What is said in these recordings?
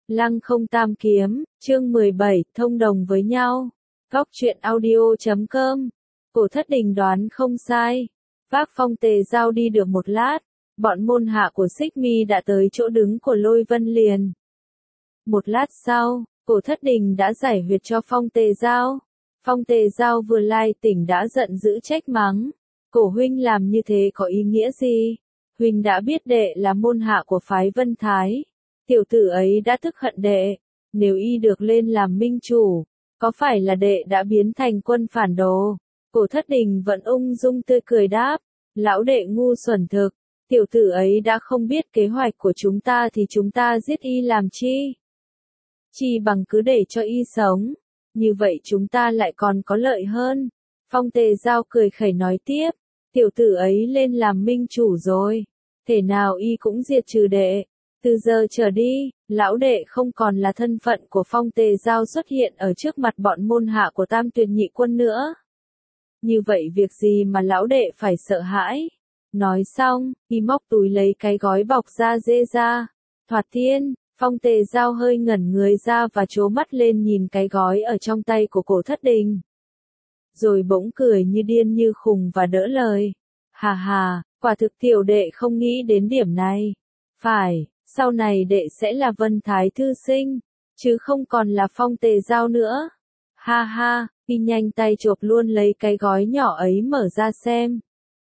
Lăng không tam kiếm, chương 17, thông đồng với nhau. Góc truyện audio.com. Cổ Thất Đình đoán không sai. Vác Phong Tề Giao đi được một lát, bọn môn hạ của Xích Mi đã tới chỗ đứng của Lôi Vân liền. Một lát sau, Cổ Thất Đình đã giải huyệt cho Phong Tề Giao. Phong Tề Giao vừa lai tỉnh đã giận dữ trách mắng. Cổ huynh làm như thế có ý nghĩa gì? Huynh đã biết đệ là môn hạ của phái Vân Thái. Tiểu tử ấy đã tức hận đệ. Nếu y được lên làm minh chủ, có phải là đệ đã biến thành quân phản đồ? Cổ Thất Đình vẫn ung dung tươi cười đáp. Lão đệ ngu xuẩn thực. Tiểu tử ấy đã không biết kế hoạch của chúng ta thì chúng ta giết y làm chi? Chi bằng cứ để cho y sống. Như vậy chúng ta lại còn có lợi hơn. Phong Tề Giao cười khẩy nói tiếp. Tiểu tử ấy lên làm minh chủ rồi. Thể nào y cũng diệt trừ đệ. Từ giờ trở đi, lão đệ không còn là thân phận của Phong Tề Giao xuất hiện ở trước mặt bọn môn hạ của Tam Tuyệt Nhị Quân nữa. Như vậy việc gì mà lão đệ phải sợ hãi? Nói xong, y móc túi lấy cái gói bọc da dê ra. Thoạt tiên, Phong Tề Giao hơi ngẩn người ra và trố mắt lên nhìn cái gói ở trong tay của Cổ Thất Đình. Rồi bỗng cười như điên như khùng và đỡ lời. Hà hà, quả thực tiểu đệ không nghĩ đến điểm này. Phải, sau này đệ sẽ là Vân Thái thư sinh, chứ không còn là Phong Tề Giao nữa. Ha ha, y nhanh tay chộp luôn lấy cái gói nhỏ ấy mở ra xem.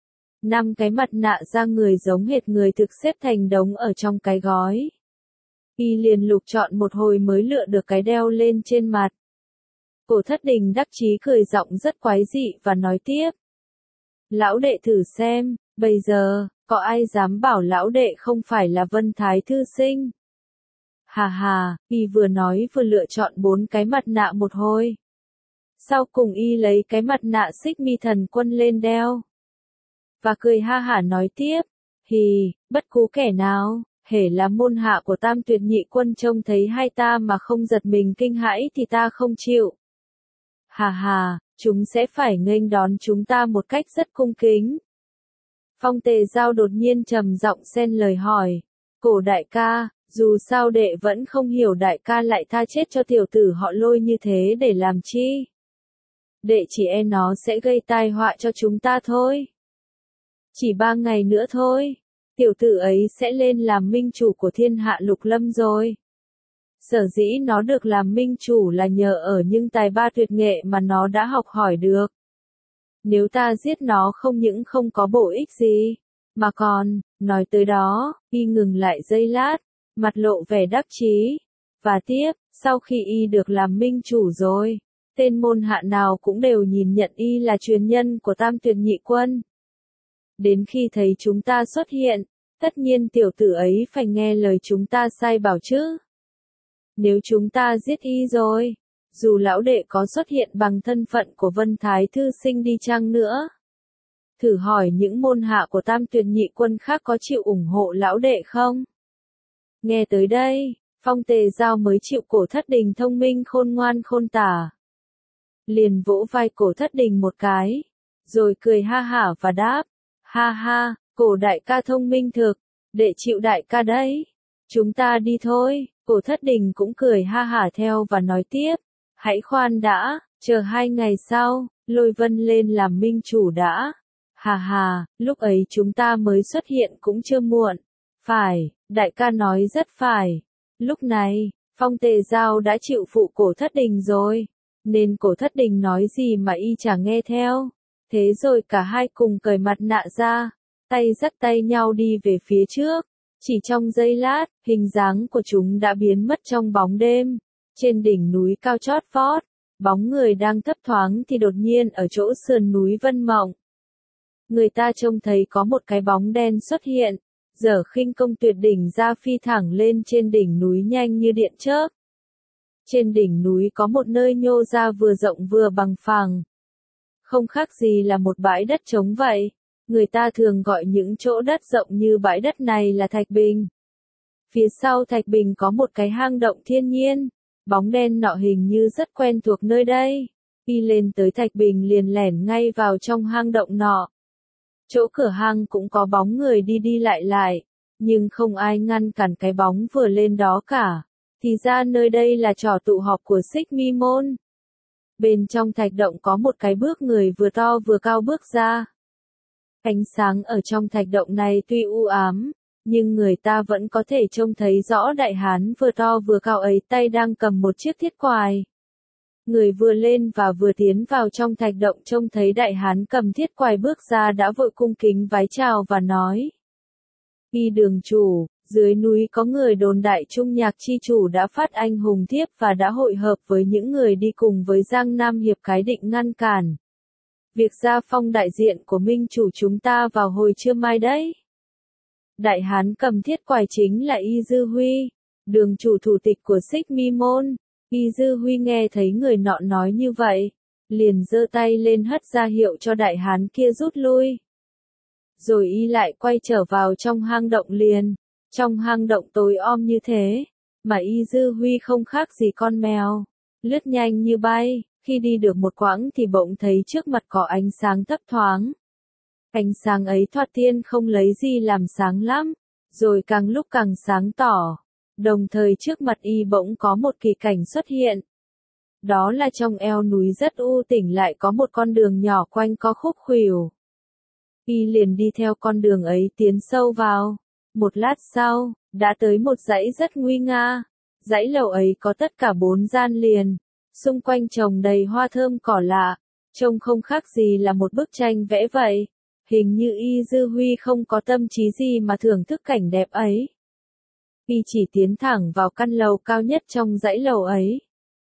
5 cái mặt nạ da người giống hệt người thực xếp thành đống ở trong cái gói. Y liền lục chọn một hồi mới lựa được cái đeo lên trên mặt. Cổ Thất Đình đắc chí cười giọng rất quái dị và nói tiếp. Lão đệ thử xem, bây giờ, có ai dám bảo lão đệ không phải là Vân Thái thư sinh? Hà hà, y vừa nói vừa lựa chọn 4 cái mặt nạ một hồi. Sau cùng y lấy cái mặt nạ Xích Mi thần quân lên đeo. Và cười ha hả nói tiếp. Hì, bất cứ kẻ nào, hễ là môn hạ của Tam Tuyệt Nhị Quân trông thấy hai ta mà không giật mình kinh hãi thì ta không chịu. Hà hà, chúng sẽ phải nghênh đón chúng ta một cách rất cung kính. Phong Tề Giao đột nhiên trầm giọng xen lời hỏi. Cổ đại ca, dù sao đệ vẫn không hiểu đại ca lại tha chết cho tiểu tử họ Lôi như thế để làm chi? Đệ chỉ e nó sẽ gây tai họa cho chúng ta thôi. Chỉ 3 ngày nữa thôi, tiểu tử ấy sẽ lên làm minh chủ của thiên hạ Lục Lâm rồi. Sở dĩ nó được làm minh chủ là nhờ ở những tài ba tuyệt nghệ mà nó đã học hỏi được. Nếu ta giết nó không những không có bổ ích gì, mà còn, nói tới đó, y ngừng lại giây lát, mặt lộ vẻ đắc chí. Và tiếp, sau khi y được làm minh chủ rồi, tên môn hạ nào cũng đều nhìn nhận y là truyền nhân của Tam Tuyệt Nhị Quân. Đến khi thấy chúng ta xuất hiện, tất nhiên tiểu tử ấy phải nghe lời chúng ta sai bảo chứ. Nếu chúng ta giết y rồi, dù lão đệ có xuất hiện bằng thân phận của Vân Thái thư sinh đi chăng nữa, thử hỏi những môn hạ của Tam Tuyệt Nhị Quân khác có chịu ủng hộ lão đệ không? Nghe tới đây, Phong Tề Giao mới chịu Cổ Thất Đình thông minh khôn ngoan khôn tả. Liền vỗ vai Cổ Thất Đình một cái, rồi cười ha hả và đáp. Ha ha, Cổ đại ca thông minh thực, đệ chịu đại ca đấy. Chúng ta đi thôi. Cổ Thất Đình cũng cười ha hả theo và nói tiếp. Hãy khoan đã, chờ 2 ngày sau, Lôi Vân lên làm minh chủ đã. Hà hà, lúc ấy chúng ta mới xuất hiện cũng chưa muộn. Phải, đại ca nói rất phải. Lúc này, Phong Tề Giao đã chịu phụ Cổ Thất Đình rồi, nên Cổ Thất Đình nói gì mà y chẳng nghe theo. Thế rồi cả hai cùng cởi mặt nạ ra, tay dắt tay nhau đi về phía trước. Chỉ trong giây lát, hình dáng của chúng đã biến mất trong bóng đêm. Trên đỉnh núi cao chót vót, bóng người đang thấp thoáng thì đột nhiên ở chỗ sườn núi Vân Mộng. Người ta trông thấy có một cái bóng đen xuất hiện, giở khinh công tuyệt đỉnh ra phi thẳng lên trên đỉnh núi nhanh như điện chớp. Trên đỉnh núi có một nơi nhô ra vừa rộng vừa bằng phẳng. Không khác gì là một bãi đất trống vậy. Người ta thường gọi những chỗ đất rộng như bãi đất này là thạch bình. Phía sau thạch bình có một cái hang động thiên nhiên. Bóng đen nọ hình như rất quen thuộc nơi đây. Y lên tới thạch bình liền lẻn ngay vào trong hang động nọ. Chỗ cửa hang cũng có bóng người đi đi lại lại, nhưng không ai ngăn cản cái bóng vừa lên đó cả. Thì ra nơi đây là trò tụ họp của Xích Mi môn. Bên trong thạch động có một cái bước người vừa to vừa cao bước ra. Ánh sáng ở trong thạch động này tuy u ám, nhưng người ta vẫn có thể trông thấy rõ đại hán vừa to vừa cao ấy tay đang cầm một chiếc thiết quài. Người vừa lên và vừa tiến vào trong thạch động trông thấy đại hán cầm thiết quài bước ra đã vội cung kính vái chào và nói. Y đường chủ, dưới núi có người đồn đại Trung Nhạc chi chủ đã phát anh hùng thiếp và đã hội hợp với những người đi cùng với Giang Nam Hiệp cái định ngăn cản việc gia phong đại diện của minh chủ chúng ta vào hồi trưa mai đấy. Đại hán cầm thiết quài chính là Y Dư Huy, đường chủ thủ tịch của Xích Mi môn. Y Dư Huy nghe thấy người nọ nói như vậy, liền giơ tay lên hất ra hiệu cho đại hán kia rút lui. Rồi y lại quay trở vào trong hang động liền. Trong hang động tối om như thế, mà Y Dư Huy không khác gì con mèo, lướt nhanh như bay. Khi đi được một quãng thì bỗng thấy trước mặt có ánh sáng thấp thoáng. Ánh sáng ấy thoạt tiên không lấy gì làm sáng lắm, rồi càng lúc càng sáng tỏ. Đồng thời trước mặt y bỗng có một kỳ cảnh xuất hiện. Đó là trong eo núi rất u tĩnh lại có một con đường nhỏ quanh co khúc khuỷu. Y liền đi theo con đường ấy tiến sâu vào. Một lát sau, đã tới một dãy rất nguy nga. Dãy lầu ấy có tất cả 4 gian liền. Xung quanh trồng đầy hoa thơm cỏ lạ, trông không khác gì là một bức tranh vẽ vậy. Hình như Y Dư Huy không có tâm trí gì mà thưởng thức cảnh đẹp ấy. Y chỉ tiến thẳng vào căn lầu cao nhất trong dãy lầu ấy.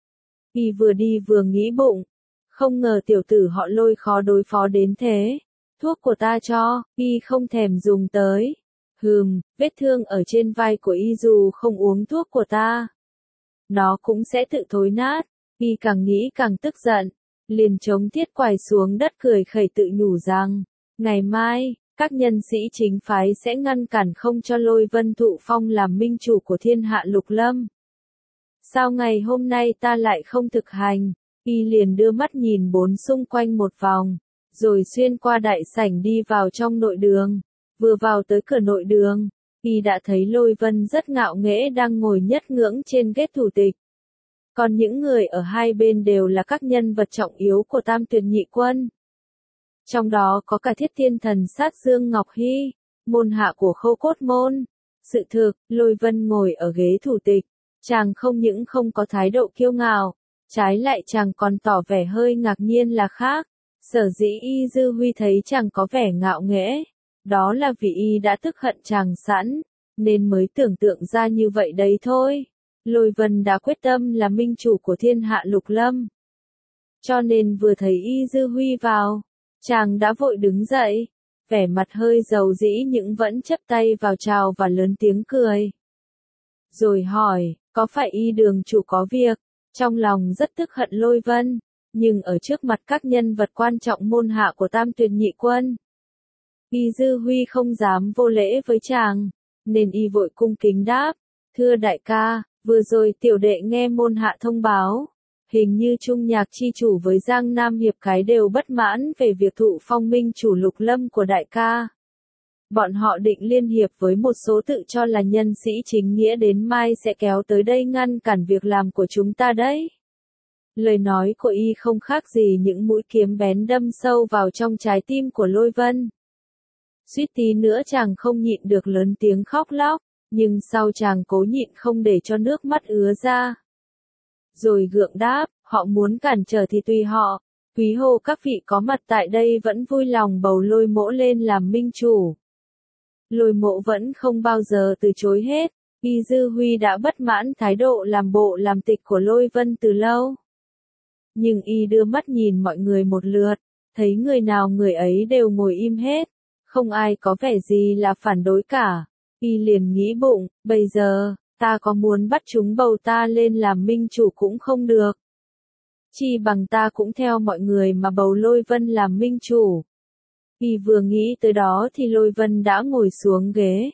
Y vừa đi vừa nghĩ bụng, không ngờ tiểu tử họ Lôi khó đối phó đến thế. Thuốc của ta cho, Y không thèm dùng tới. Vết thương ở trên vai của Y dù không uống thuốc của ta, nó cũng sẽ tự thối nát. Y càng nghĩ càng tức giận, liền chống thiết quài xuống đất cười khẩy tự nhủ rằng, ngày mai, các nhân sĩ chính phái sẽ ngăn cản không cho Lôi Vân thụ phong làm minh chủ của thiên hạ lục lâm. Sao ngày hôm nay ta lại không thực hành? Y liền đưa mắt nhìn bốn xung quanh một vòng, rồi xuyên qua đại sảnh đi vào trong nội đường. Vừa vào tới cửa nội đường, Y đã thấy Lôi Vân rất ngạo nghễ đang ngồi nhất ngưỡng trên ghế thủ tịch. Còn những người ở hai bên đều là các nhân vật trọng yếu của Tam Tuyệt Nhị Quân. Trong đó có cả Thiết Thiên Thần Sát Dương Ngọc Hy, môn hạ của Khâu Cốt môn. Sự thực, Lôi Vân ngồi ở ghế thủ tịch, chàng không những không có thái độ kiêu ngạo, trái lại chàng còn tỏ vẻ hơi ngạc nhiên là khác. Sở dĩ Y Dư Huy thấy chàng có vẻ ngạo nghễ, đó là vì Y đã tức hận chàng sẵn, nên mới tưởng tượng ra như vậy đấy thôi. Lôi Vân đã quyết tâm là minh chủ của thiên hạ lục lâm. Cho nên vừa thấy Y Dư Huy vào, chàng đã vội đứng dậy, vẻ mặt hơi dầu dĩ nhưng vẫn chắp tay vào chào và lớn tiếng cười. Rồi hỏi, có phải Y đường chủ có việc? Trong lòng rất tức hận Lôi Vân, nhưng ở trước mặt các nhân vật quan trọng môn hạ của Tam Tuyệt Nhị Quân, Y Dư Huy không dám vô lễ với chàng, nên Y vội cung kính đáp, thưa đại ca, vừa rồi tiểu đệ nghe môn hạ thông báo, hình như Trung Nhạc chi chủ với Giang Nam Hiệp cái đều bất mãn về việc thụ phong minh chủ lục lâm của đại ca. Bọn họ định liên hiệp với một số tự cho là nhân sĩ chính nghĩa đến mai sẽ kéo tới đây ngăn cản việc làm của chúng ta đấy. Lời nói của Y không khác gì những mũi kiếm bén đâm sâu vào trong trái tim của Lôi Vân. Suýt tí nữa chàng không nhịn được lớn tiếng khóc lóc, nhưng sau chàng cố nhịn không để cho nước mắt ứa ra. Rồi gượng đáp, họ muốn cản trở thì tùy họ, quý hồ các vị có mặt tại đây vẫn vui lòng bầu Lôi Mỗ lên làm minh chủ. Lôi Mỗ vẫn không bao giờ từ chối hết. Y Dư Huy đã bất mãn thái độ làm bộ làm tịch của Lôi Vân từ lâu. Nhưng Y đưa mắt nhìn mọi người một lượt, thấy người nào người ấy đều ngồi im hết, không ai có vẻ gì là phản đối cả. Y liền nghĩ bụng, bây giờ, ta có muốn bắt chúng bầu ta lên làm minh chủ cũng không được. Chi bằng ta cũng theo mọi người mà bầu Lôi Vân làm minh chủ. Y vừa nghĩ tới đó thì Lôi Vân đã ngồi xuống ghế.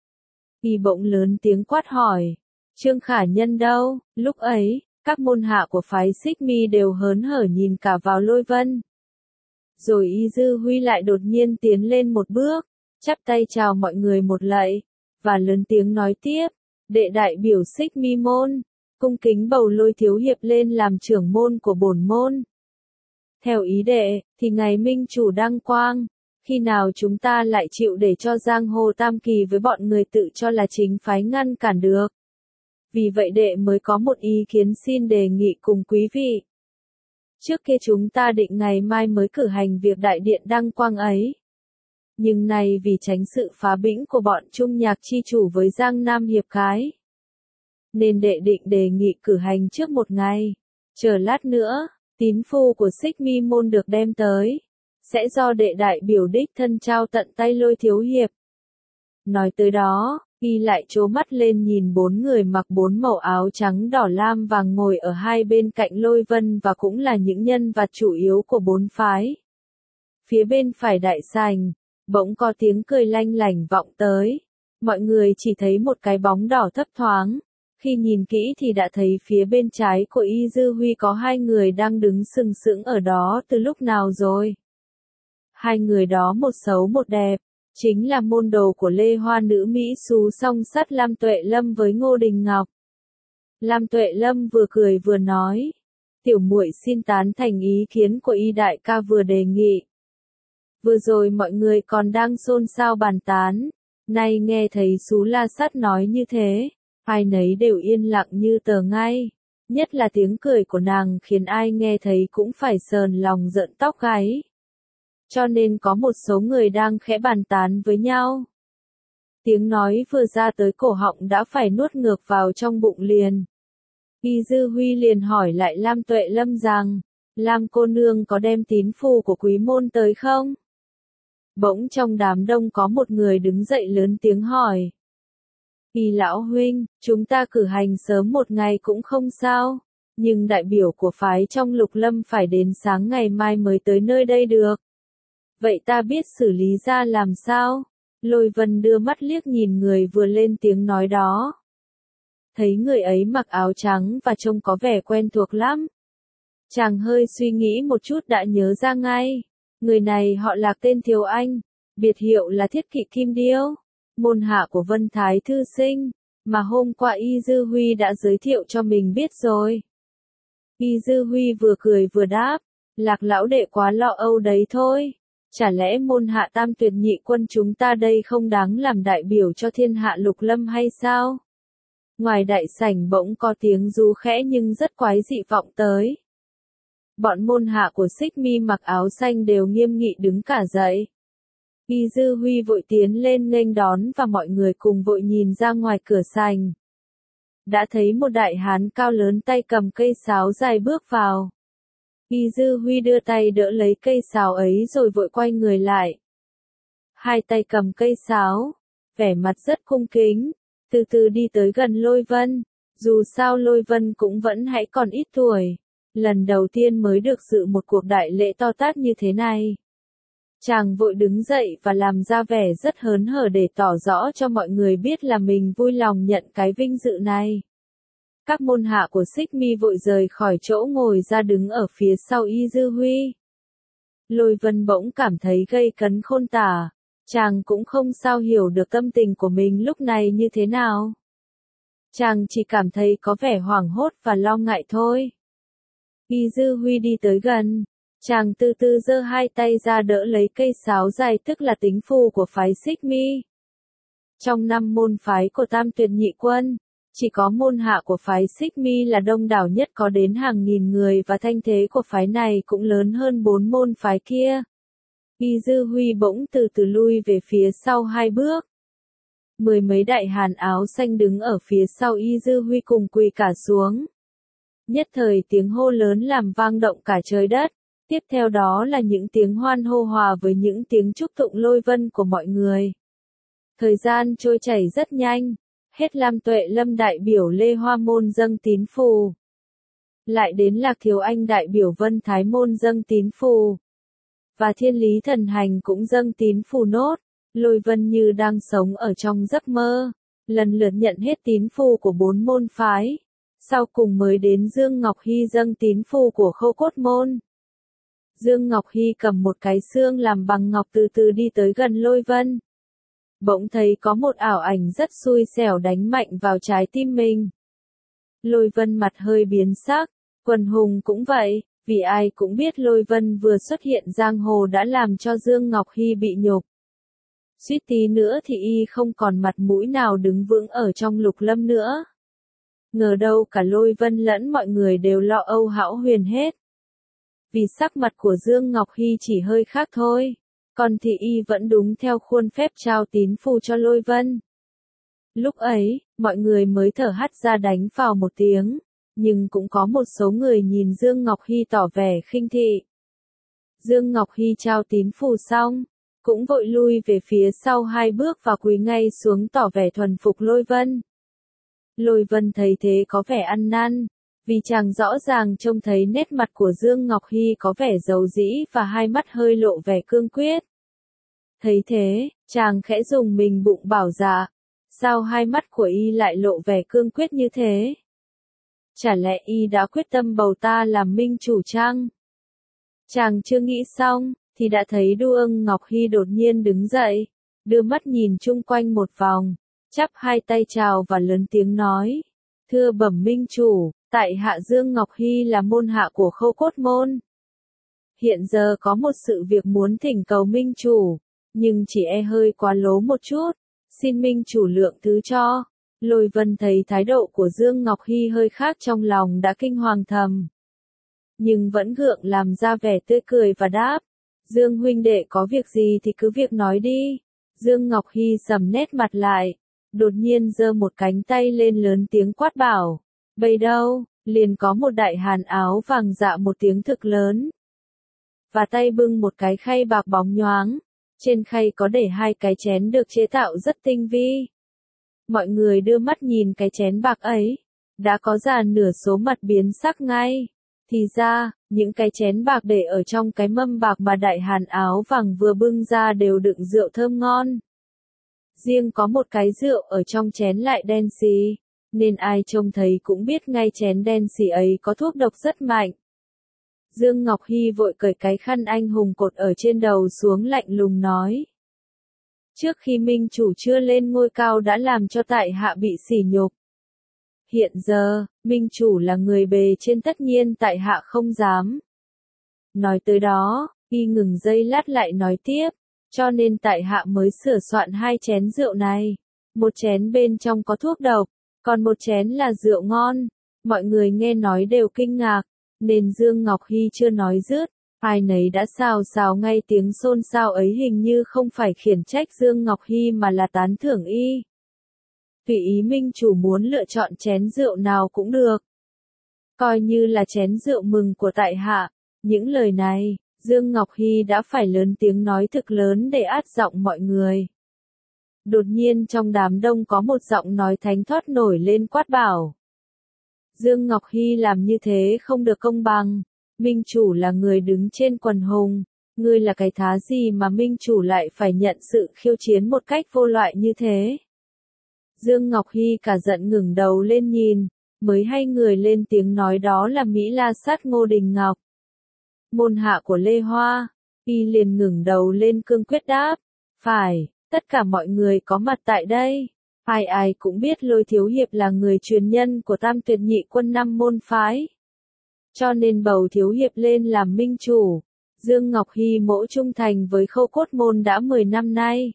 Y bỗng lớn tiếng quát hỏi, Trương Khả Nhân đâu? Lúc ấy, các môn hạ của phái Xích Mi đều hớn hở nhìn cả vào Lôi Vân. Rồi Y Dư Huy lại đột nhiên tiến lên một bước, chắp tay chào mọi người một lạy, và lớn tiếng nói tiếp, đệ đại biểu Xích Mi môn, cung kính bầu Lôi thiếu hiệp lên làm trưởng môn của bổn môn. Theo ý đệ, thì ngày minh chủ đăng quang, khi nào chúng ta lại chịu để cho giang hồ tam kỳ với bọn người tự cho là chính phái ngăn cản được. Vì vậy đệ mới có một ý kiến xin đề nghị cùng quý vị. Trước kia chúng ta định ngày mai mới cử hành việc đại điện đăng quang ấy. Nhưng này vì tránh sự phá bĩnh của bọn Trung Nhạc chi chủ với Giang Nam hiệp khái, nên đệ định đề nghị cử hành trước một ngày. Chờ lát nữa, tín phu của Xích Mi môn được đem tới, sẽ do đệ đại biểu đích thân trao tận tay Lôi thiếu hiệp. Nói tới đó, y lại trố mắt lên nhìn 4 người mặc 4 màu áo trắng đỏ lam vàng ngồi ở hai bên cạnh Lôi Vân và cũng là những nhân vật chủ yếu của 4 phái. Phía bên phải đại sảnh, bỗng có tiếng cười lanh lảnh vọng tới. Mọi người chỉ thấy một cái bóng đỏ thấp thoáng. Khi nhìn kỹ thì đã thấy phía bên trái của Y Dư Huy có 2 người đang đứng sừng sững ở đó từ lúc nào rồi. 2 người đó một xấu một đẹp, chính là môn đồ của Lê Hoa nữ Mỹ xú song sắt Lam Tuệ Lâm với Ngô Đình Ngọc. Lam Tuệ Lâm vừa cười vừa nói, tiểu muội xin tán thành ý kiến của Y đại ca vừa đề nghị. Vừa rồi mọi người còn đang xôn xao bàn tán, nay nghe thấy xú La Sắt nói như thế, ai nấy đều yên lặng như tờ ngay, nhất là tiếng cười của nàng khiến ai nghe thấy cũng phải sờn lòng rợn tóc gáy. Cho nên có một số người đang khẽ bàn tán với nhau. Tiếng nói vừa ra tới cổ họng đã phải nuốt ngược vào trong bụng liền. Y Dư Huy liền hỏi lại Lam Tuệ Lâm rằng, Lam cô nương có đem tín phu của quý môn tới không? Bỗng trong đám đông có một người đứng dậy lớn tiếng hỏi. Y lão huynh, chúng ta cử hành sớm một ngày cũng không sao, nhưng đại biểu của phái trong Lục Lâm phải đến sáng ngày mai mới tới nơi đây được. Vậy ta biết xử lý ra làm sao? Lôi Vân đưa mắt liếc nhìn người vừa lên tiếng nói đó. Thấy người ấy mặc áo trắng và trông có vẻ quen thuộc lắm. Chàng hơi suy nghĩ một chút đã nhớ ra ngay. Người này họ Lạc tên Thiếu Anh, biệt hiệu là Thiết Kỵ Kim Điêu, môn hạ của Vân Thái Thư Sinh, mà hôm qua Y Dư Huy đã giới thiệu cho mình biết rồi. Y Dư Huy vừa cười vừa đáp, Lạc lão đệ quá lo âu đấy thôi. Chả lẽ môn hạ Tam Tuyệt Nhị Quân chúng ta đây không đáng làm đại biểu cho thiên hạ Lục Lâm hay sao? Ngoài đại sảnh bỗng có tiếng ru khẽ nhưng rất quái dị vọng tới. Bọn môn hạ của Xích Mi mặc áo xanh đều nghiêm nghị đứng cả dậy. Y Dư Huy vội tiến lên nghênh đón và mọi người cùng vội nhìn ra ngoài cửa sảnh. Đã thấy một đại hán cao lớn tay cầm cây sáo dài bước vào. Y Dư Huy đưa tay đỡ lấy cây sáo ấy rồi vội quay người lại. Hai tay cầm cây sáo, vẻ mặt rất cung kính, từ từ đi tới gần Lôi Vân. Dù sao Lôi Vân cũng vẫn hãy còn ít tuổi. Lần đầu tiên mới được dự một cuộc đại lễ to tát như thế này. Chàng vội đứng dậy và làm ra vẻ rất hớn hở để tỏ rõ cho mọi người biết là mình vui lòng nhận cái vinh dự này. Các môn hạ của Xích Mi vội rời khỏi chỗ ngồi ra đứng ở phía sau Y Dư Huy. Lôi Vân bỗng cảm thấy gây cấn khôn tả. Chàng cũng không sao hiểu được tâm tình của mình lúc này như thế nào. Chàng chỉ cảm thấy có vẻ hoảng hốt và lo ngại thôi. Y Dư Huy đi tới gần, chàng từ từ giơ hai tay ra đỡ lấy cây sáo dài tức là tính phù của phái Xích Mi. Trong 5 môn phái của Tam Tuyệt Nhị Quân, chỉ có môn hạ của phái Xích Mi là đông đảo nhất có đến hàng nghìn người và thanh thế của phái này cũng lớn hơn 4 môn phái kia. Y Dư Huy bỗng từ từ lui về phía sau 2 bước. 10 mấy đại hán áo xanh đứng ở phía sau Y Dư Huy cùng quỳ cả xuống. Nhất thời tiếng hô lớn làm vang động cả trời đất, tiếp theo đó là những tiếng hoan hô hòa với những tiếng chúc tụng Lôi Vân của mọi người. Thời gian trôi chảy rất nhanh, hết Lam Tuệ Lâm đại biểu Lê Hoa môn dâng tín phù. Lại đến Lạc Thiếu Anh đại biểu Vân Thái môn dâng tín phù. Và Thiên Lý Thần Hành cũng dâng tín phù nốt. Lôi Vân như đang sống ở trong giấc mơ, lần lượt nhận hết tín phù của 4 môn phái. Sau cùng mới đến Dương Ngọc Hy dâng tín phù của Khâu Cốt môn. Dương Ngọc Hy cầm một cái xương làm bằng ngọc từ từ đi tới gần Lôi Vân. Bỗng thấy có một ảo ảnh rất xui xẻo đánh mạnh vào trái tim mình. Lôi Vân mặt hơi biến sắc, Quần Hùng cũng vậy, vì ai cũng biết Lôi Vân vừa xuất hiện giang hồ đã làm cho Dương Ngọc Hy bị nhục. Suýt tí nữa thì y không còn mặt mũi nào đứng vững ở trong Lục Lâm nữa. Ngờ đâu cả Lôi Vân lẫn mọi người đều lo âu hão huyền hết. Vì sắc mặt của Dương Ngọc Hy chỉ hơi khác thôi, còn thì y vẫn đúng theo khuôn phép trao tín phù cho Lôi Vân. Lúc ấy, mọi người mới thở hắt ra đánh vào một tiếng, nhưng cũng có một số người nhìn Dương Ngọc Hy tỏ vẻ khinh thị. Dương Ngọc Hy trao tín phù xong, cũng vội lui về phía sau 2 bước và quỳ ngay xuống tỏ vẻ thuần phục Lôi Vân. Lôi Vân thấy thế có vẻ ăn năn, vì chàng rõ ràng trông thấy nét mặt của Dương Ngọc Hy có vẻ dầu dĩ và hai mắt hơi lộ vẻ cương quyết. Thấy thế, chàng khẽ dùng mình bụng bảo dạ, sao hai mắt của y lại lộ vẻ cương quyết như thế? Chả lẽ y đã quyết tâm bầu ta làm minh chủ chăng? Chàng chưa nghĩ xong, thì đã thấy Đuông Ngọc Hy đột nhiên đứng dậy, đưa mắt nhìn chung quanh một vòng, chắp hai tay chào và lớn tiếng nói, thưa bẩm minh chủ, tại hạ Dương Ngọc Hy là môn hạ của Khâu Cốt Môn. Hiện giờ có một sự việc muốn thỉnh cầu minh chủ, nhưng chỉ hơi quá lố một chút, xin minh chủ lượng thứ cho. Lôi Vân thấy thái độ của Dương Ngọc Hy hơi khác trong lòng đã kinh hoàng thầm. Nhưng vẫn gượng làm ra vẻ tươi cười và đáp, Dương huynh đệ có việc gì thì cứ việc nói đi. Dương Ngọc Hy sầm nét mặt lại, đột nhiên giơ một cánh tay lên lớn tiếng quát bảo, bây đâu, liền có một đại hàn áo vàng dạ một tiếng thực lớn. Và tay bưng một cái khay bạc bóng nhoáng, trên khay có để 2 cái chén được chế tạo rất tinh vi. Mọi người đưa mắt nhìn cái chén bạc ấy, đã có già nửa số mặt biến sắc ngay. Thì ra, những cái chén bạc để ở trong cái mâm bạc mà đại hàn áo vàng vừa bưng ra đều đựng rượu thơm ngon. Riêng có một cái rượu ở trong chén lại đen xì, nên ai trông thấy cũng biết ngay chén đen xì ấy có thuốc độc rất mạnh. Dương Ngọc Hy vội cởi cái khăn anh hùng cột ở trên đầu xuống lạnh lùng nói. Trước khi minh chủ chưa lên ngôi cao đã làm cho tại hạ bị sỉ nhục. Hiện giờ, minh chủ là người bề trên tất nhiên tại hạ không dám. Nói tới đó, y ngừng giây lát lại nói tiếp, cho nên tại hạ mới sửa soạn 2 chén rượu này. Một chén bên trong có thuốc độc, còn một chén là rượu ngon. Mọi người nghe nói đều kinh ngạc, nên Dương Ngọc Hy chưa nói dứt, ai nấy đã xào xào ngay tiếng xôn xao ấy hình như không phải khiển trách Dương Ngọc Hy mà là tán thưởng y. Tùy ý minh chủ muốn lựa chọn chén rượu nào cũng được. Coi như là chén rượu mừng của tại hạ. Những lời này, Dương Ngọc Hy đã phải lớn tiếng nói thực lớn để át giọng mọi người. Đột nhiên trong đám đông có một giọng nói thánh thót nổi lên quát bảo. Dương Ngọc Hy làm như thế không được công bằng. Minh chủ là người đứng trên quần hùng. Ngươi là cái thá gì mà minh chủ lại phải nhận sự khiêu chiến một cách vô loại như thế? Dương Ngọc Hy cả giận ngẩng đầu lên nhìn, mới hay người lên tiếng nói đó là Mỹ La Sát Ngô Đình Ngọc. Môn hạ của Lê Hoa, y liền ngẩng đầu lên cương quyết đáp, phải, tất cả mọi người có mặt tại đây, ai ai cũng biết Lôi thiếu hiệp là người truyền nhân của Tam Tuyệt Nhị Quân 5 môn phái. Cho nên bầu thiếu hiệp lên làm minh chủ. Dương Ngọc Hy mỗ trung thành với Khâu Cốt Môn đã 10 năm nay.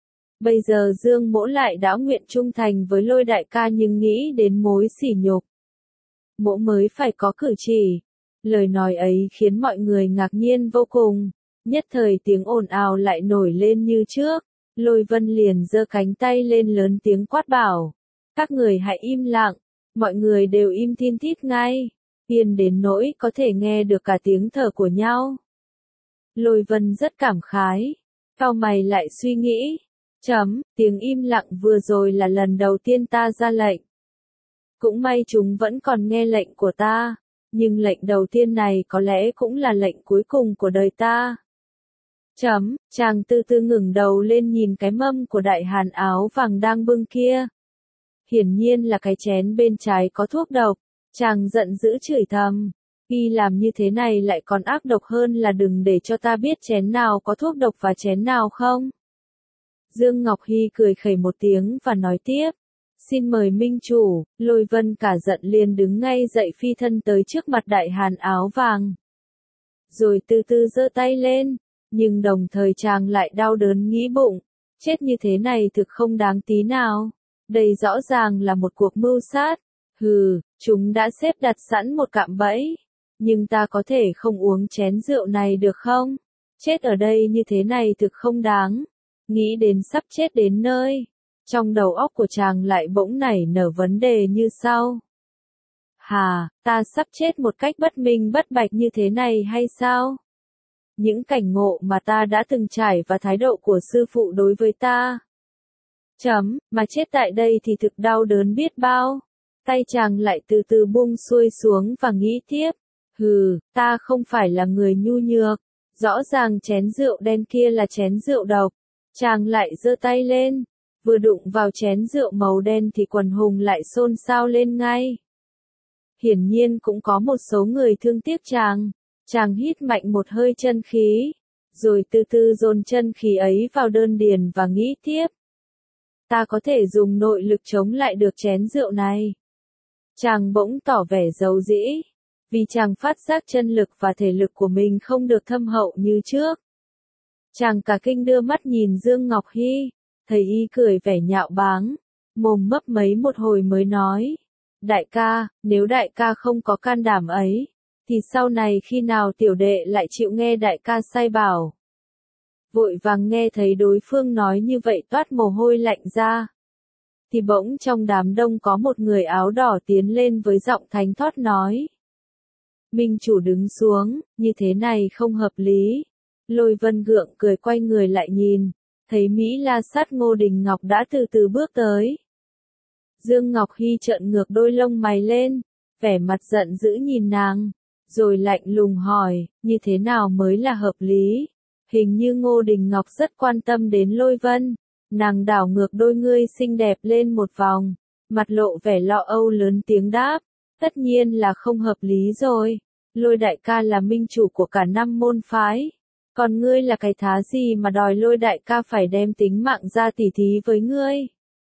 Bây giờ Dương mỗ lại đã nguyện trung thành với Lôi đại ca nhưng nghĩ đến mối sỉ nhục. Mỗ mới phải có cử chỉ. Lời nói ấy khiến mọi người ngạc nhiên vô cùng. Nhất thời tiếng ồn ào lại nổi lên như trước. Lôi Vân liền giơ cánh tay lên lớn tiếng quát bảo. Các người hãy im lặng. Mọi người đều im thin thít ngay. Yên đến nỗi có thể nghe được cả tiếng thở của nhau. Lôi Vân rất cảm khái. Cau mày lại suy nghĩ. Tiếng im lặng vừa rồi là lần đầu tiên ta ra lệnh. Cũng may chúng vẫn còn nghe lệnh của ta. Nhưng lệnh đầu tiên này có lẽ cũng là lệnh cuối cùng của đời ta. Chàng từ từ ngẩng đầu lên nhìn cái mâm của đại hàn áo vàng đang bưng kia. Hiển nhiên là cái chén bên trái có thuốc độc. Chàng giận dữ chửi thầm. Y làm như thế này lại còn ác độc hơn là đừng để cho ta biết chén nào có thuốc độc và chén nào không. Dương Ngọc Hy cười khẩy một tiếng và nói tiếp. Xin mời minh chủ, Lôi Vân cả giận liền đứng ngay dậy phi thân tới trước mặt đại hán áo vàng. Rồi từ từ giơ tay lên, nhưng đồng thời chàng lại đau đớn nghĩ bụng, chết như thế này thực không đáng tí nào. Đây rõ ràng là một cuộc mưu sát. Hừ, chúng đã xếp đặt sẵn một cạm bẫy. Nhưng ta có thể không uống chén rượu này được không? Chết ở đây như thế này thực không đáng. Nghĩ đến sắp chết đến nơi. Trong đầu óc của chàng lại bỗng nảy nở vấn đề như sau. Hà, ta sắp chết một cách bất minh bất bạch như thế này hay sao? Những cảnh ngộ mà ta đã từng trải và thái độ của sư phụ đối với ta. Mà chết tại đây thì thực đau đớn biết bao. Tay chàng lại từ từ buông xuôi xuống và nghĩ tiếp. Hừ, ta không phải là người nhu nhược. Rõ ràng chén rượu đen kia là chén rượu độc. Chàng lại giơ tay lên. Vừa đụng vào chén rượu màu đen thì quần hùng lại xôn xao lên ngay. Hiển nhiên cũng có một số người thương tiếc chàng. Chàng hít mạnh một hơi chân khí. Rồi từ từ dồn chân khí ấy vào đơn điền và nghĩ tiếp. Ta có thể dùng nội lực chống lại được chén rượu này. Chàng bỗng tỏ vẻ giấu dĩ. Vì chàng phát giác chân lực và thể lực của mình không được thâm hậu như trước. Chàng cả kinh đưa mắt nhìn Dương Ngọc Hy. Thấy y cười vẻ nhạo báng. Mồm mấp mấy một hồi mới nói. Đại ca, nếu đại ca không có can đảm ấy, thì sau này khi nào tiểu đệ lại chịu nghe đại ca sai bảo. Vội vàng nghe thấy đối phương nói như vậy toát mồ hôi lạnh ra. Thì bỗng trong đám đông có một người áo đỏ tiến lên với giọng thánh thót nói. Minh chủ đứng xuống, như thế này không hợp lý. Lôi Vân gượng cười quay người lại nhìn, thấy Mỹ La Sát Ngô Đình Ngọc đã từ từ bước tới. Dương Ngọc Hy trợn ngược đôi lông mày lên, vẻ mặt giận dữ nhìn nàng, rồi lạnh lùng hỏi, như thế nào mới là hợp lý? Hình như Ngô Đình Ngọc rất quan tâm đến Lôi Vân, nàng đảo ngược đôi ngươi xinh đẹp lên một vòng, mặt lộ vẻ lo âu lớn tiếng đáp, tất nhiên là không hợp lý rồi, Lôi đại ca là minh chủ của cả 5 môn phái, còn ngươi là cái thá gì mà đòi Lôi đại ca phải đem tính mạng ra tỉ thí với ngươi?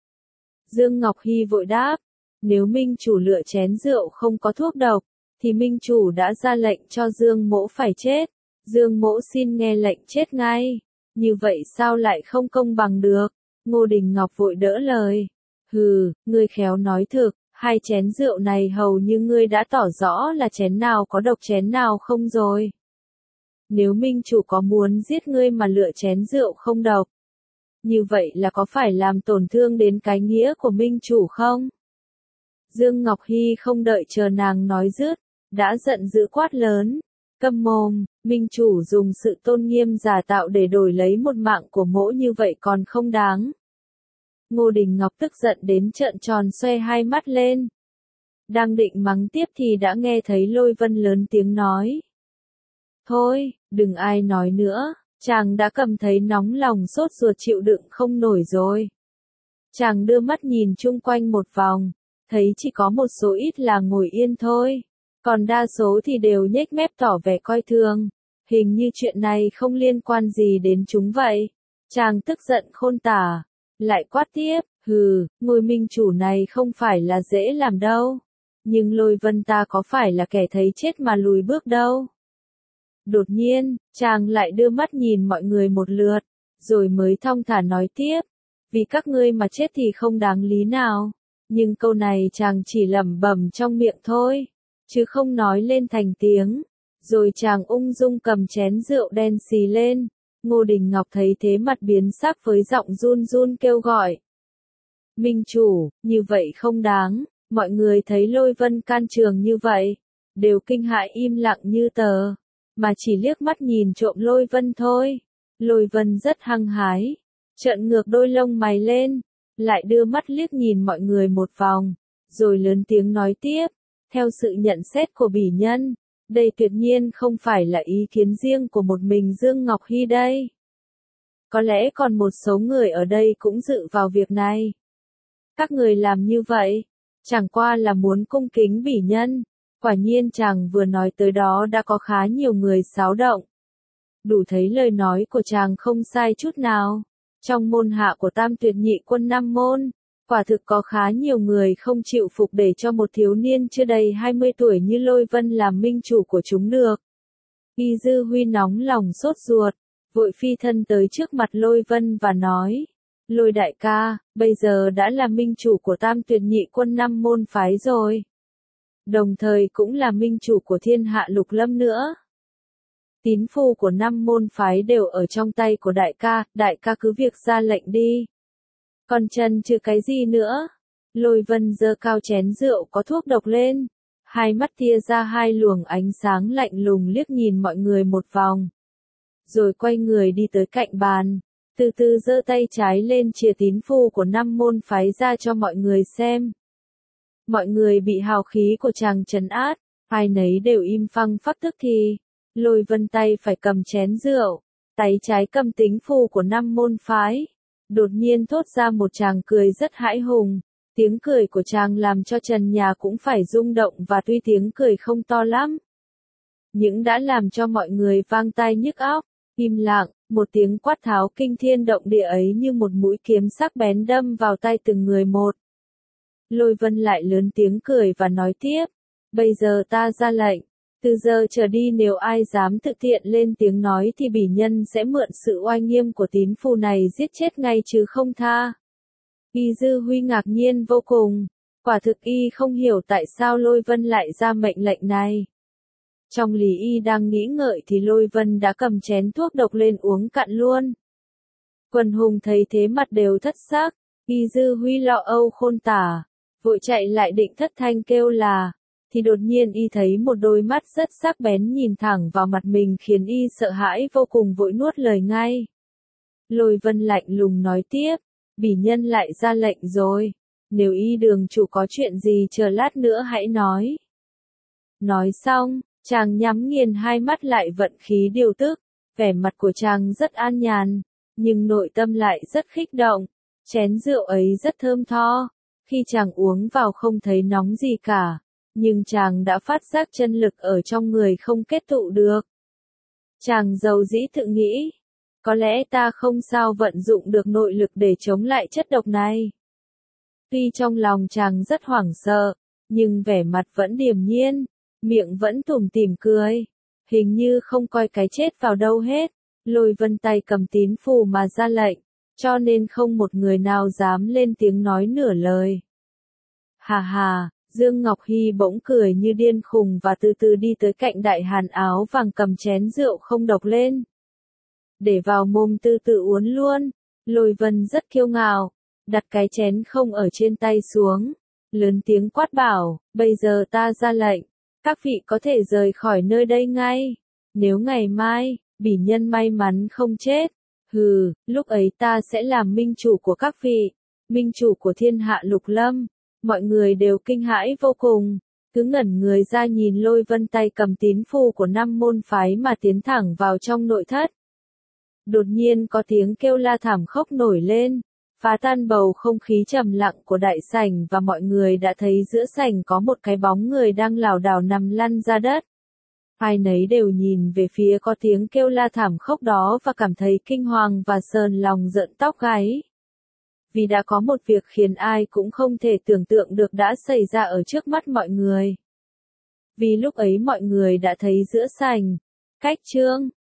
Dương Ngọc Hy vội đáp, nếu minh chủ lựa chén rượu không có thuốc độc, thì minh chủ đã ra lệnh cho Dương mỗ phải chết. Dương mỗ xin nghe lệnh chết ngay. Như vậy sao lại không công bằng được? Ngô Đình Ngọc vội đỡ lời. Hừ, ngươi khéo nói thực, hai chén rượu này hầu như ngươi đã tỏ rõ là chén nào có độc chén nào không rồi. Nếu minh chủ có muốn giết ngươi mà lựa chén rượu không độc, như vậy là có phải làm tổn thương đến cái nghĩa của minh chủ không? Dương Ngọc Hy không đợi chờ nàng nói dứt, đã giận dữ quát lớn. Câm mồm, minh chủ dùng sự tôn nghiêm giả tạo để đổi lấy một mạng của mỗ như vậy còn không đáng. Ngô Đình Ngọc tức giận đến trợn tròn xoe hai mắt lên. Đang định mắng tiếp thì đã nghe thấy Lôi Vân lớn tiếng nói. Thôi, đừng ai nói nữa, chàng đã cầm thấy nóng lòng sốt ruột chịu đựng không nổi rồi. Chàng đưa mắt nhìn chung quanh một vòng, thấy chỉ có một số ít là ngồi yên thôi. Còn đa số thì đều nhếch mép tỏ vẻ coi thường. Hình như chuyện này không liên quan gì đến chúng vậy. Chàng tức giận khôn tả. Lại quát tiếp, hừ, ngôi minh chủ này không phải là dễ làm đâu. Nhưng Lôi Vân ta có phải là kẻ thấy chết mà lùi bước đâu. Đột nhiên, chàng lại đưa mắt nhìn mọi người một lượt. Rồi mới thong thả nói tiếp. Vì các ngươi mà chết thì không đáng lý nào. Nhưng câu này chàng chỉ lẩm bẩm trong miệng thôi. Chứ không nói lên thành tiếng. Rồi chàng ung dung cầm chén rượu đen xì lên. Ngô Đình Ngọc thấy thế mặt biến sắc với giọng run run kêu gọi. Minh chủ, như vậy không đáng. Mọi người thấy Lôi Vân can trường như vậy, đều kinh hãi im lặng như tờ. Mà chỉ liếc mắt nhìn trộm Lôi Vân thôi. Lôi Vân rất hăng hái. Trợn ngược đôi lông mày lên. Lại đưa mắt liếc nhìn mọi người một vòng. Rồi lớn tiếng nói tiếp. Theo sự nhận xét của bỉ nhân, đây tuyệt nhiên không phải là ý kiến riêng của một mình Dương Ngọc Hy đây. Có lẽ còn một số người ở đây cũng dự vào việc này. Các người làm như vậy, chẳng qua là muốn cung kính bỉ nhân. Quả nhiên chàng vừa nói tới đó đã có khá nhiều người xáo động. Đủ thấy lời nói của chàng không sai chút nào. Trong môn hạ của Tam Tuyệt Nhị Quân 5 môn, Quả thực có khá nhiều người không chịu phục để cho một thiếu niên chưa đầy 20 tuổi như Lôi Vân làm minh chủ của chúng được. Y Dư Huy nóng lòng sốt ruột, vội phi thân tới trước mặt Lôi Vân và nói, Lôi đại ca, bây giờ đã là minh chủ của Tam Tuyệt Nhị Quân 5 môn phái rồi. Đồng thời cũng là minh chủ của Thiên Hạ Lục Lâm nữa. Tín phu của 5 môn phái đều ở trong tay của đại ca cứ việc ra lệnh đi. Còn chân chứ cái gì nữa? Lôi Vân giơ cao chén rượu có thuốc độc lên, hai mắt tia ra hai luồng ánh sáng lạnh lùng liếc nhìn mọi người một vòng. Rồi quay người đi tới cạnh bàn, từ từ giơ tay trái lên chìa tín phu của 5 môn phái ra cho mọi người xem. Mọi người bị hào khí của chàng trấn áp, ai nấy đều im phăng phắc tức thì. Lôi Vân tay phải cầm chén rượu, tay trái cầm tín phu của 5 môn phái. Đột nhiên thốt ra một tràng cười rất hãi hùng, tiếng cười của chàng làm cho trần nhà cũng phải rung động và tuy tiếng cười không to lắm, nhưng đã làm cho mọi người vang tai nhức óc, im lặng, một tiếng quát tháo kinh thiên động địa ấy như một mũi kiếm sắc bén đâm vào tay từng người một. Lôi Vân lại lớn tiếng cười và nói tiếp, bây giờ ta ra lệnh, từ giờ trở đi nếu ai dám thực hiện lên tiếng nói thì bỉ nhân sẽ mượn sự oai nghiêm của tín phu này giết chết ngay chứ không tha. Y Dư Huy ngạc nhiên vô cùng, quả thực y không hiểu tại sao Lôi Vân lại ra mệnh lệnh này. Trong lý y đang nghĩ ngợi thì Lôi Vân đã cầm chén thuốc độc lên uống cạn luôn. Quần hùng thấy thế mặt đều thất sắc, Y Dư Huy lo âu khôn tả, vội chạy lại định thất thanh kêu là, thì đột nhiên y thấy một đôi mắt rất sắc bén nhìn thẳng vào mặt mình khiến y sợ hãi vô cùng vội nuốt lời ngay. Lôi Vân lạnh lùng nói tiếp, bỉ nhân lại ra lệnh rồi, nếu y đường chủ có chuyện gì chờ lát nữa hãy nói. Nói xong, chàng nhắm nghiền hai mắt lại vận khí điều tức, vẻ mặt của chàng rất an nhàn, nhưng nội tâm lại rất khích động, chén rượu ấy rất thơm tho, khi chàng uống vào không thấy nóng gì cả. Nhưng chàng đã phát giác chân lực ở trong người không kết tụ được. Chàng dầu dĩ tự nghĩ, có lẽ ta không sao vận dụng được nội lực để chống lại chất độc này. Tuy trong lòng chàng rất hoảng sợ, nhưng vẻ mặt vẫn điềm nhiên, miệng vẫn tủm tỉm cười, hình như không coi cái chết vào đâu hết. Lôi Vân tay cầm tín phù mà ra lệnh, cho nên không một người nào dám lên tiếng nói nửa lời. Hà hà. Dương Ngọc Hy bỗng cười như điên khùng và từ từ đi tới cạnh đại hàn áo vàng cầm chén rượu không độc lên. Để vào mồm từ từ uống luôn. Lôi Vân rất kiêu ngạo, đặt cái chén không ở trên tay xuống, lớn tiếng quát bảo, bây giờ ta ra lệnh, các vị có thể rời khỏi nơi đây ngay. Nếu ngày mai, bỉ nhân may mắn không chết, lúc ấy ta sẽ làm minh chủ của các vị, minh chủ của Thiên Hạ Lục Lâm. Mọi người đều kinh hãi vô cùng, cứ ngẩn người ra nhìn Lôi Vân tay cầm tín phù của 5 môn phái mà tiến thẳng vào trong nội thất. Đột nhiên có tiếng kêu la thảm khốc nổi lên, phá tan bầu không khí trầm lặng của đại sảnh và mọi người đã thấy giữa sảnh có một cái bóng người đang lảo đảo nằm lăn ra đất. Ai nấy đều nhìn về phía có tiếng kêu la thảm khốc đó và cảm thấy kinh hoàng và sờn lòng rợn tóc gáy. Vì đã có một việc khiến ai cũng không thể tưởng tượng được đã xảy ra ở trước mắt mọi người. Vì lúc ấy mọi người đã thấy giữa sảnh, cách Trương